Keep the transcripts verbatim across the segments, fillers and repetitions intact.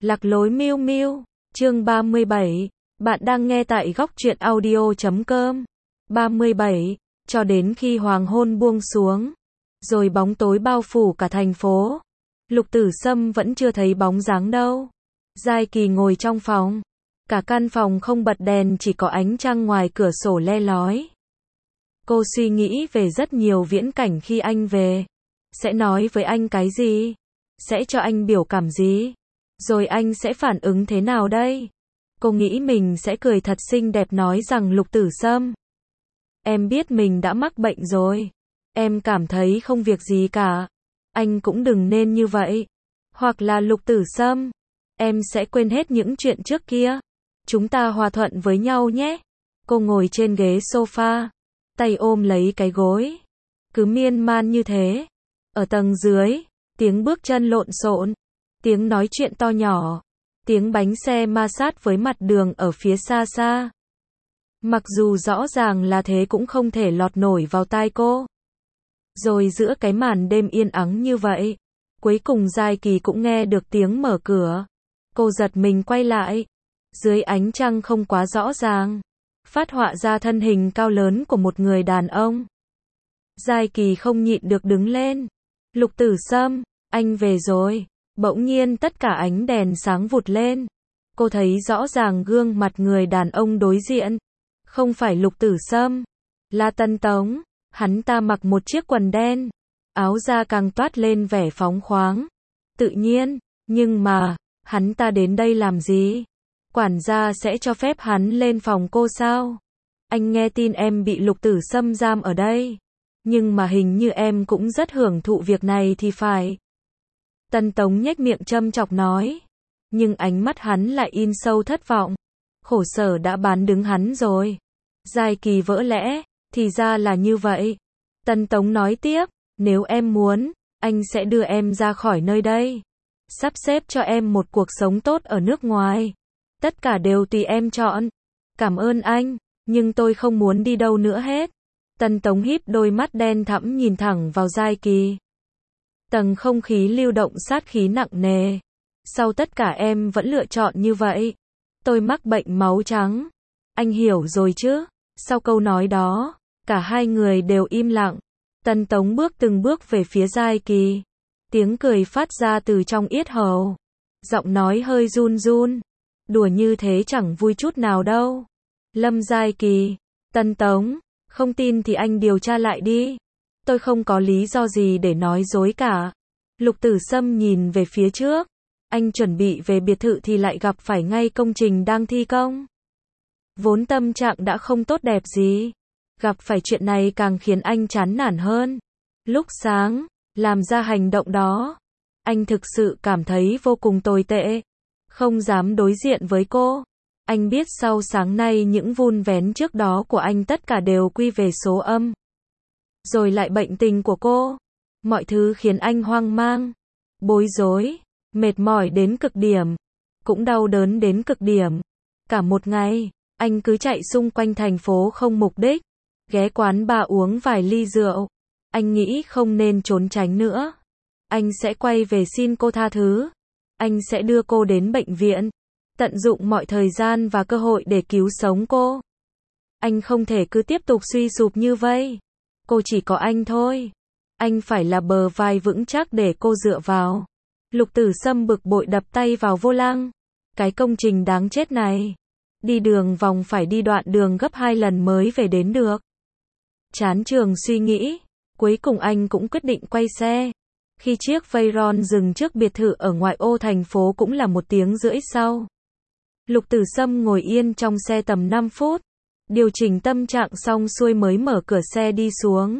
Lạc lối miêu miêu, chương ba mươi bảy. Bạn đang nghe tại góc truyện audio chấm com. ba mươi bảy. Cho đến khi hoàng hôn buông xuống, rồi bóng tối bao phủ cả thành phố. Lục Tử Sâm vẫn chưa thấy bóng dáng đâu. Giai Kỳ ngồi trong phòng. Cả căn phòng không bật đèn, chỉ có ánh trăng ngoài cửa sổ le lói. Cô suy nghĩ về rất nhiều viễn cảnh khi anh về. Sẽ nói với anh cái gì? Sẽ cho anh biểu cảm gì? Rồi anh sẽ phản ứng thế nào đây? Cô nghĩ mình sẽ cười thật xinh đẹp nói rằng Lục Tử Sâm, em biết mình đã mắc bệnh rồi. Em cảm thấy không việc gì cả. Anh cũng đừng nên như vậy. Hoặc là Lục Tử Sâm, em sẽ quên hết những chuyện trước kia. Chúng ta hòa thuận với nhau nhé. Cô ngồi trên ghế sofa, tay ôm lấy cái gối. Cứ miên man như thế. Ở tầng dưới, tiếng bước chân lộn xộn, tiếng nói chuyện to nhỏ, tiếng bánh xe ma sát với mặt đường ở phía xa xa. Mặc dù rõ ràng là thế cũng không thể lọt nổi vào tai cô. Rồi giữa cái màn đêm yên ắng như vậy, cuối cùng Giai Kỳ cũng nghe được tiếng mở cửa. Cô giật mình quay lại. Dưới ánh trăng không quá rõ ràng, phát họa ra thân hình cao lớn của một người đàn ông. Giai Kỳ không nhịn được đứng lên. Lục Tử Sâm, anh về rồi. Bỗng nhiên tất cả ánh đèn sáng vụt lên. Cô thấy rõ ràng gương mặt người đàn ông đối diện. Không phải Lục Tử Sâm, là Tân Tống. Hắn ta mặc một chiếc quần đen, áo da càng toát lên vẻ phóng khoáng, tự nhiên. Nhưng mà, hắn ta đến đây làm gì? Quản gia sẽ cho phép hắn lên phòng cô sao? Anh nghe tin em bị Lục Tử Sâm giam ở đây. Nhưng mà hình như em cũng rất hưởng thụ việc này thì phải. Tân Tống nhếch miệng châm chọc nói. Nhưng ánh mắt hắn lại in sâu thất vọng. Khổ sở đã bán đứng hắn rồi. Giai Kỳ vỡ lẽ, thì ra là như vậy. Tân Tống nói tiếp, nếu em muốn, anh sẽ đưa em ra khỏi nơi đây. Sắp xếp cho em một cuộc sống tốt ở nước ngoài. Tất cả đều tùy em chọn. Cảm ơn anh, nhưng tôi không muốn đi đâu nữa hết. Tân Tống híp đôi mắt đen thẫm nhìn thẳng vào Giai Kỳ. Tầng không khí lưu động sát khí nặng nề. Sau tất cả em vẫn lựa chọn như vậy. Tôi mắc bệnh máu trắng. Anh hiểu rồi chứ? Sau câu nói đó, cả hai người đều im lặng. Tân Tống bước từng bước về phía Giai Kỳ. Tiếng cười phát ra từ trong yết hầu. Giọng nói hơi run run. Đùa như thế chẳng vui chút nào đâu. Lâm Giai Kỳ, Tân Tống, không tin thì anh điều tra lại đi. Tôi không có lý do gì để nói dối cả. Lục Tử Sâm nhìn về phía trước. Anh chuẩn bị về biệt thự thì lại gặp phải ngay công trình đang thi công. Vốn tâm trạng đã không tốt đẹp gì. Gặp phải chuyện này càng khiến anh chán nản hơn. Lúc sáng, làm ra hành động đó, anh thực sự cảm thấy vô cùng tồi tệ. Không dám đối diện với cô. Anh biết sau sáng nay những vun vén trước đó của anh tất cả đều quy về số âm. Rồi lại bệnh tình của cô. Mọi thứ khiến anh hoang mang, bối rối, mệt mỏi đến cực điểm. Cũng đau đớn đến cực điểm. Cả một ngày, anh cứ chạy xung quanh thành phố không mục đích. Ghé quán bar uống vài ly rượu. Anh nghĩ không nên trốn tránh nữa. Anh sẽ quay về xin cô tha thứ. Anh sẽ đưa cô đến bệnh viện. Tận dụng mọi thời gian và cơ hội để cứu sống cô. Anh không thể cứ tiếp tục suy sụp như vây. Cô chỉ có anh thôi. Anh phải là bờ vai vững chắc để cô dựa vào. Lục Tử Sâm bực bội đập tay vào vô lăng. Cái công trình đáng chết này. Đi đường vòng phải đi đoạn đường gấp hai lần mới về đến được. Chán trường suy nghĩ. Cuối cùng anh cũng quyết định quay xe. Khi chiếc Veyron dừng trước biệt thự ở ngoại ô thành phố cũng là một tiếng rưỡi sau. Lục Tử Sâm ngồi yên trong xe tầm năm phút. Điều chỉnh tâm trạng xong xuôi mới mở cửa xe đi xuống.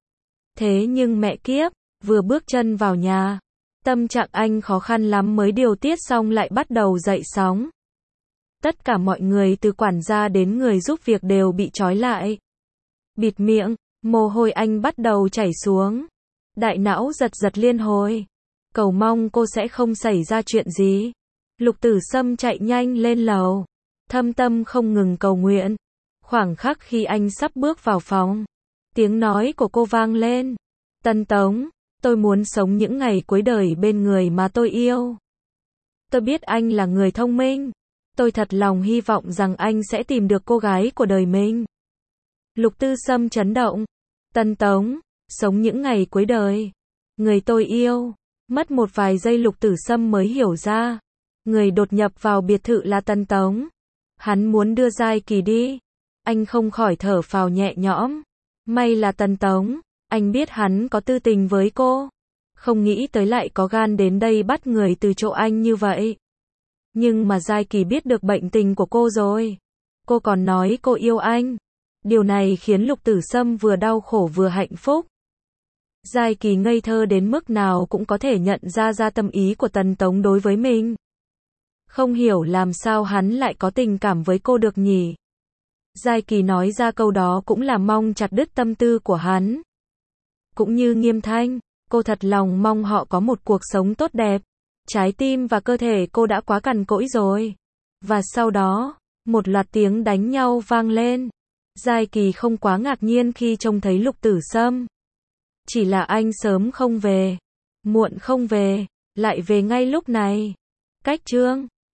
Thế nhưng mẹ kiếp, vừa bước chân vào nhà, tâm trạng anh khó khăn lắm mới điều tiết xong lại bắt đầu dậy sóng. Tất cả mọi người từ quản gia đến người giúp việc đều bị trói lại. Bịt miệng, mồ hôi anh bắt đầu chảy xuống. Đại não giật giật liên hồi. Cầu mong cô sẽ không xảy ra chuyện gì. Lục Tử Sâm chạy nhanh lên lầu. Thâm tâm không ngừng cầu nguyện. Khoảng khắc khi anh sắp bước vào phòng, tiếng nói của cô vang lên. Tân Tống, tôi muốn sống những ngày cuối đời bên người mà tôi yêu. Tôi biết anh là người thông minh. Tôi thật lòng hy vọng rằng anh sẽ tìm được cô gái của đời mình. Lục Tư Sâm chấn động. Tân Tống, sống những ngày cuối đời. Người tôi yêu. Mất một vài giây Lục Tử Sâm mới hiểu ra. Người đột nhập vào biệt thự là Tân Tống. Hắn muốn đưa Giai Kỳ đi. Anh không khỏi thở phào nhẹ nhõm. May là Tân Tống. Anh biết hắn có tư tình với cô. Không nghĩ tới lại có gan đến đây bắt người từ chỗ anh như vậy. Nhưng mà Giai Kỳ biết được bệnh tình của cô rồi. Cô còn nói cô yêu anh. Điều này khiến Lục Tử Sâm vừa đau khổ vừa hạnh phúc. Giai Kỳ ngây thơ đến mức nào cũng có thể nhận ra ra tâm ý của Tân Tống đối với mình. Không hiểu làm sao hắn lại có tình cảm với cô được nhỉ. Giai Kỳ nói ra câu đó cũng là mong chặt đứt tâm tư của hắn. Cũng như Nghiêm Thanh, cô thật lòng mong họ có một cuộc sống tốt đẹp. Trái tim và cơ thể cô đã quá cằn cỗi rồi. Và sau đó, một loạt tiếng đánh nhau vang lên. Giai Kỳ không quá ngạc nhiên khi trông thấy Lục Tử Sâm. Chỉ là anh sớm không về, muộn không về, lại về ngay lúc này. Cách chương